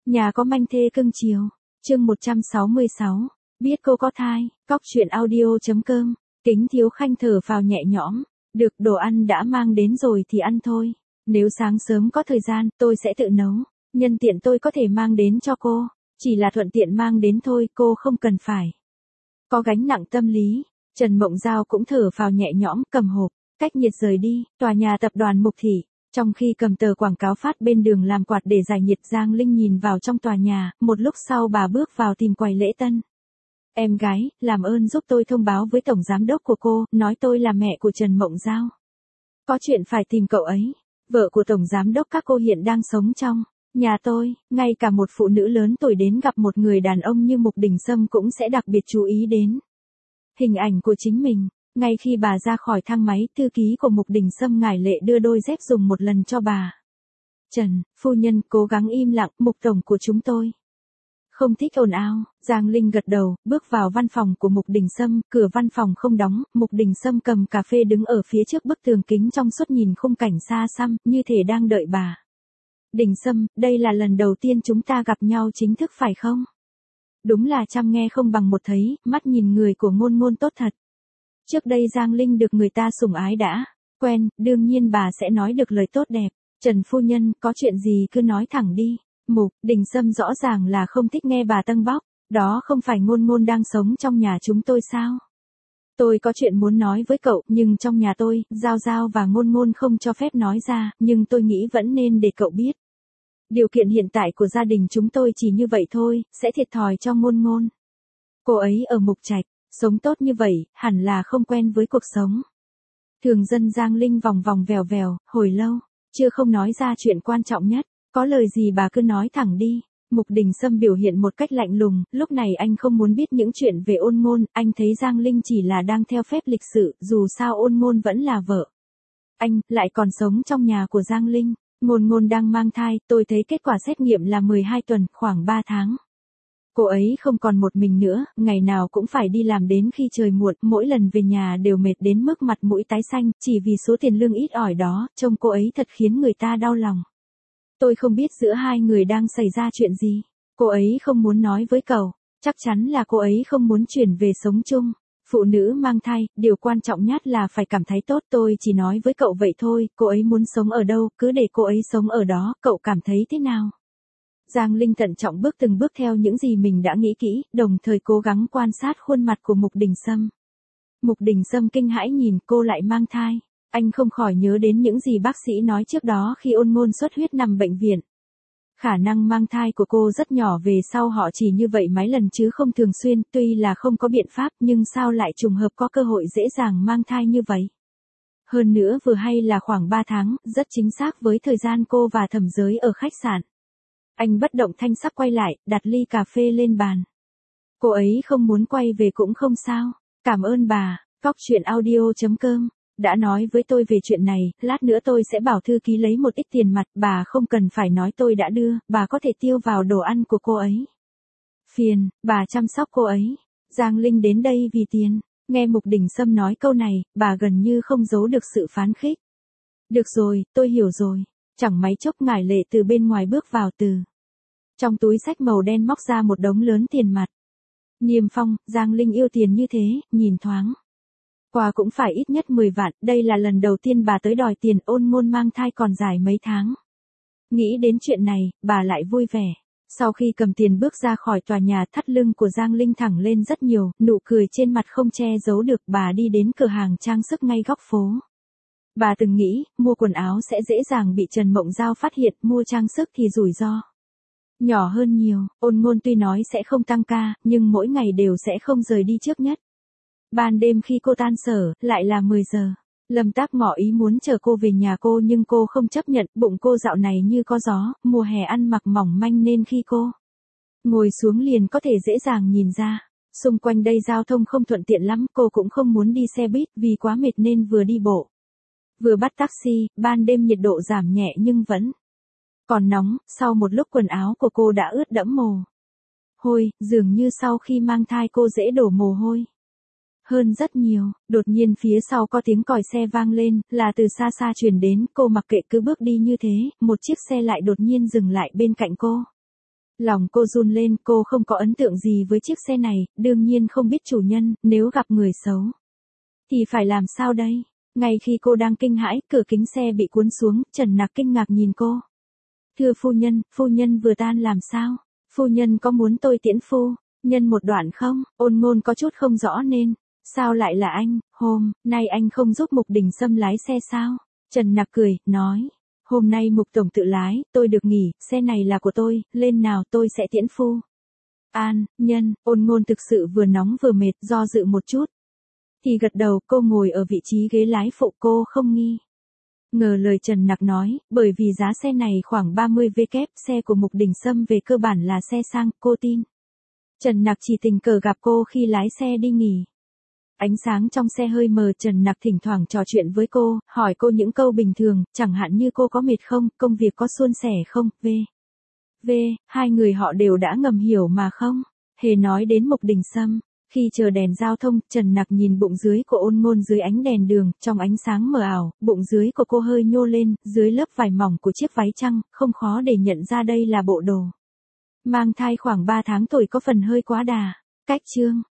Nhà có manh thê cưng chiều. Chương 166. Biết cô có thai. Cóc truyện audio.com. Kính Thiếu Khanh thở phào nhẹ nhõm. Được, đồ ăn đã mang đến rồi thì ăn thôi. Nếu sáng sớm có thời gian, tôi sẽ tự nấu. Nhân tiện tôi có thể mang đến cho cô. Chỉ là thuận tiện mang đến thôi, cô không cần phải có gánh nặng tâm lý. Trần Mộng Giao cũng thở phào nhẹ nhõm, cầm hộp, cách nhiệt rời đi, tòa nhà tập đoàn Mục Thị. Trong khi cầm tờ quảng cáo phát bên đường làm quạt để giải nhiệt, Giang Linh nhìn vào trong tòa nhà, một lúc sau bà bước vào tìm quầy lễ tân. Em gái, làm ơn giúp tôi thông báo với tổng giám đốc của cô, nói tôi là mẹ của Trần Mộng Giao. Có chuyện phải tìm cậu ấy. Vợ của tổng giám đốc các cô hiện đang sống trong nhà tôi, ngay cả một phụ nữ lớn tuổi đến gặp một người đàn ông như Mục Đình Sâm cũng sẽ đặc biệt chú ý đến hình ảnh của chính mình. Ngay khi bà ra khỏi thang máy, thư ký của Mục Đình Sâm ngải lệ đưa đôi dép dùng một lần cho bà. Trần, phu nhân, cố gắng im lặng, Mục tổng của chúng tôi không thích ồn ào. Giang Linh gật đầu, bước vào văn phòng của Mục Đình Sâm, cửa văn phòng không đóng, Mục Đình Sâm cầm cà phê đứng ở phía trước bức tường kính trong suốt nhìn khung cảnh xa xăm, như thể đang đợi bà. Đình Sâm, đây là lần đầu tiên chúng ta gặp nhau chính thức phải không? Đúng là trăm nghe không bằng một thấy, mắt nhìn người của Ngôn Ngôn tốt thật. Trước đây Giang Linh được người ta sủng ái đã quen, đương nhiên bà sẽ nói được lời tốt đẹp. Trần phu nhân, có chuyện gì cứ nói thẳng đi. Mục Đình Sâm rõ ràng là không thích nghe bà tâng bóc. Đó không phải Ngôn Ngôn đang sống trong nhà chúng tôi sao? Tôi có chuyện muốn nói với cậu, nhưng trong nhà tôi, Giao Giao và Ngôn Ngôn không cho phép nói ra, nhưng tôi nghĩ vẫn nên để cậu biết. Điều kiện hiện tại của gia đình chúng tôi chỉ như vậy thôi, sẽ thiệt thòi cho Ngôn Ngôn. Cô ấy ở Mục Trạch, sống tốt như vậy, hẳn là không quen với cuộc sống thường dân. Giang Linh vòng vòng vèo vèo, hồi lâu, chưa không nói ra chuyện quan trọng nhất. Có lời gì bà cứ nói thẳng đi. Mục Đình Sâm biểu hiện một cách lạnh lùng, lúc này anh không muốn biết những chuyện về Ôn Ngôn, anh thấy Giang Linh chỉ là đang theo phép lịch sự, dù sao Ôn Ngôn vẫn là vợ anh, lại còn sống trong nhà của Giang Linh. Ngôn Ngôn đang mang thai, tôi thấy kết quả xét nghiệm là 12 tuần, khoảng 3 tháng. Cô ấy không còn một mình nữa, ngày nào cũng phải đi làm đến khi trời muộn, mỗi lần về nhà đều mệt đến mức mặt mũi tái xanh, chỉ vì số tiền lương ít ỏi đó, trông cô ấy thật khiến người ta đau lòng. Tôi không biết giữa hai người đang xảy ra chuyện gì. Cô ấy không muốn nói với cậu. Chắc chắn là cô ấy không muốn chuyển về sống chung. Phụ nữ mang thai, điều quan trọng nhất là phải cảm thấy tốt. Tôi chỉ nói với cậu vậy thôi, cô ấy muốn sống ở đâu, cứ để cô ấy sống ở đó, cậu cảm thấy thế nào? Giang Linh thận trọng bước từng bước theo những gì mình đã nghĩ kỹ, đồng thời cố gắng quan sát khuôn mặt của Mục Đình Sâm. Mục Đình Sâm kinh hãi nhìn cô lại mang thai. Anh không khỏi nhớ đến những gì bác sĩ nói trước đó khi Ôn Ngôn xuất huyết nằm bệnh viện. Khả năng mang thai của cô rất nhỏ, về sau họ chỉ như vậy mấy lần chứ không thường xuyên, tuy là không có biện pháp nhưng sao lại trùng hợp có cơ hội dễ dàng mang thai như vậy. Hơn nữa vừa hay là khoảng 3 tháng, rất chính xác với thời gian cô và Thẩm Giới ở khách sạn. Anh bất động thanh sắc quay lại, đặt ly cà phê lên bàn. Cô ấy không muốn quay về cũng không sao. Cảm ơn bà. Cóc truyện audio.com đã nói với tôi về chuyện này, lát nữa tôi sẽ bảo thư ký lấy một ít tiền mặt, bà không cần phải nói tôi đã đưa, bà có thể tiêu vào đồ ăn của cô ấy. Phiền, bà chăm sóc cô ấy. Giang Linh đến đây vì tiền. Nghe Mục Đình Sâm nói câu này, bà gần như không giấu được sự phán khích. Được rồi, tôi hiểu rồi. Chẳng mấy chốc ngải lệ từ bên ngoài bước vào, từ trong túi xách màu đen móc ra một đống lớn tiền mặt. Niêm Phong, Giang Linh yêu tiền như thế, nhìn thoáng qua cũng phải ít nhất 10 vạn, đây là lần đầu tiên bà tới đòi tiền. Ôn Ngôn mang thai còn dài mấy tháng. Nghĩ đến chuyện này, bà lại vui vẻ. Sau khi cầm tiền bước ra khỏi tòa nhà, thắt lưng của Giang Linh thẳng lên rất nhiều, nụ cười trên mặt không che giấu được. Bà đi đến cửa hàng trang sức ngay góc phố. Bà từng nghĩ, mua quần áo sẽ dễ dàng bị Trần Mộng Giao phát hiện, mua trang sức thì rủi ro nhỏ hơn nhiều. Ôn Ngôn tuy nói sẽ không tăng ca, nhưng mỗi ngày đều sẽ không rời đi trước nhất. Ban đêm khi cô tan sở, lại là 10 giờ. Lâm Tác ngỏ ý muốn chờ cô về nhà cô nhưng cô không chấp nhận, bụng cô dạo này như có gió, mùa hè ăn mặc mỏng manh nên khi cô ngồi xuống liền có thể dễ dàng nhìn ra. Xung quanh đây giao thông không thuận tiện lắm, cô cũng không muốn đi xe buýt vì quá mệt nên vừa đi bộ vừa bắt taxi. Ban đêm nhiệt độ giảm nhẹ nhưng vẫn còn nóng, sau một lúc quần áo của cô đã ướt đẫm mồ hôi, dường như sau khi mang thai cô dễ đổ mồ hôi hơn rất nhiều. Đột nhiên phía sau có tiếng còi xe vang lên, là từ xa xa truyền đến, cô mặc kệ cứ bước đi như thế, một chiếc xe lại đột nhiên dừng lại bên cạnh cô. Lòng cô run lên, cô không có ấn tượng gì với chiếc xe này, đương nhiên không biết chủ nhân, nếu gặp người xấu. Thì phải làm sao đây? Ngay khi cô đang kinh hãi, cửa kính xe bị cuốn xuống, Trần Nặc kinh ngạc nhìn cô. Thưa phu nhân vừa tan làm sao? Phu nhân có muốn tôi tiễn phu nhân một đoạn không? Ôn Ngôn có chút không rõ nên. Sao lại là anh, hôm nay anh không giúp Mục Đình Sâm lái xe sao? Trần Nặc cười, nói. Hôm nay Mục Tổng tự lái, tôi được nghỉ, xe này là của tôi, lên nào tôi sẽ tiễn phu nhân. Ôn Ngôn thực sự vừa nóng vừa mệt, do dự một chút. Thì gật đầu, cô ngồi ở vị trí ghế lái phụ, cô không nghi ngờ lời Trần Nặc nói, bởi vì giá xe này khoảng 30W, xe của Mục Đình Sâm về cơ bản là xe sang, cô tin. Trần Nặc chỉ tình cờ gặp cô khi lái xe đi nghỉ. Ánh sáng trong xe hơi mờ, Trần Nặc thỉnh thoảng trò chuyện với cô, hỏi cô những câu bình thường, chẳng hạn như cô có mệt không, công việc có suôn sẻ không, hai người họ đều đã ngầm hiểu mà không hề nói đến Mục Đình Sâm. Khi chờ đèn giao thông, Trần Nặc nhìn bụng dưới của Ôn Ngôn dưới ánh đèn đường, trong ánh sáng mờ ảo, bụng dưới của cô hơi nhô lên, dưới lớp vải mỏng của chiếc váy trăng, không khó để nhận ra đây là bộ đồ mang thai khoảng 3 tháng tuổi, có phần hơi quá đà. Cách chương